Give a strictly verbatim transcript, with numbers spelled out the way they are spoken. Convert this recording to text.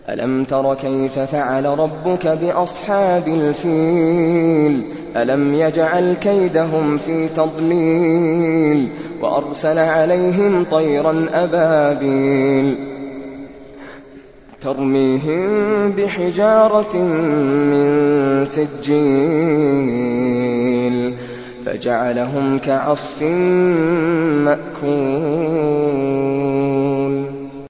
ألم تر كيف فعل ربك بأصحاب الفيل ألم يجعل كيدهم في تضليل وأرسل عليهم طيرا أبابيل ترميهم بحجارة من سجيل فجعلهم كعصف مأكول.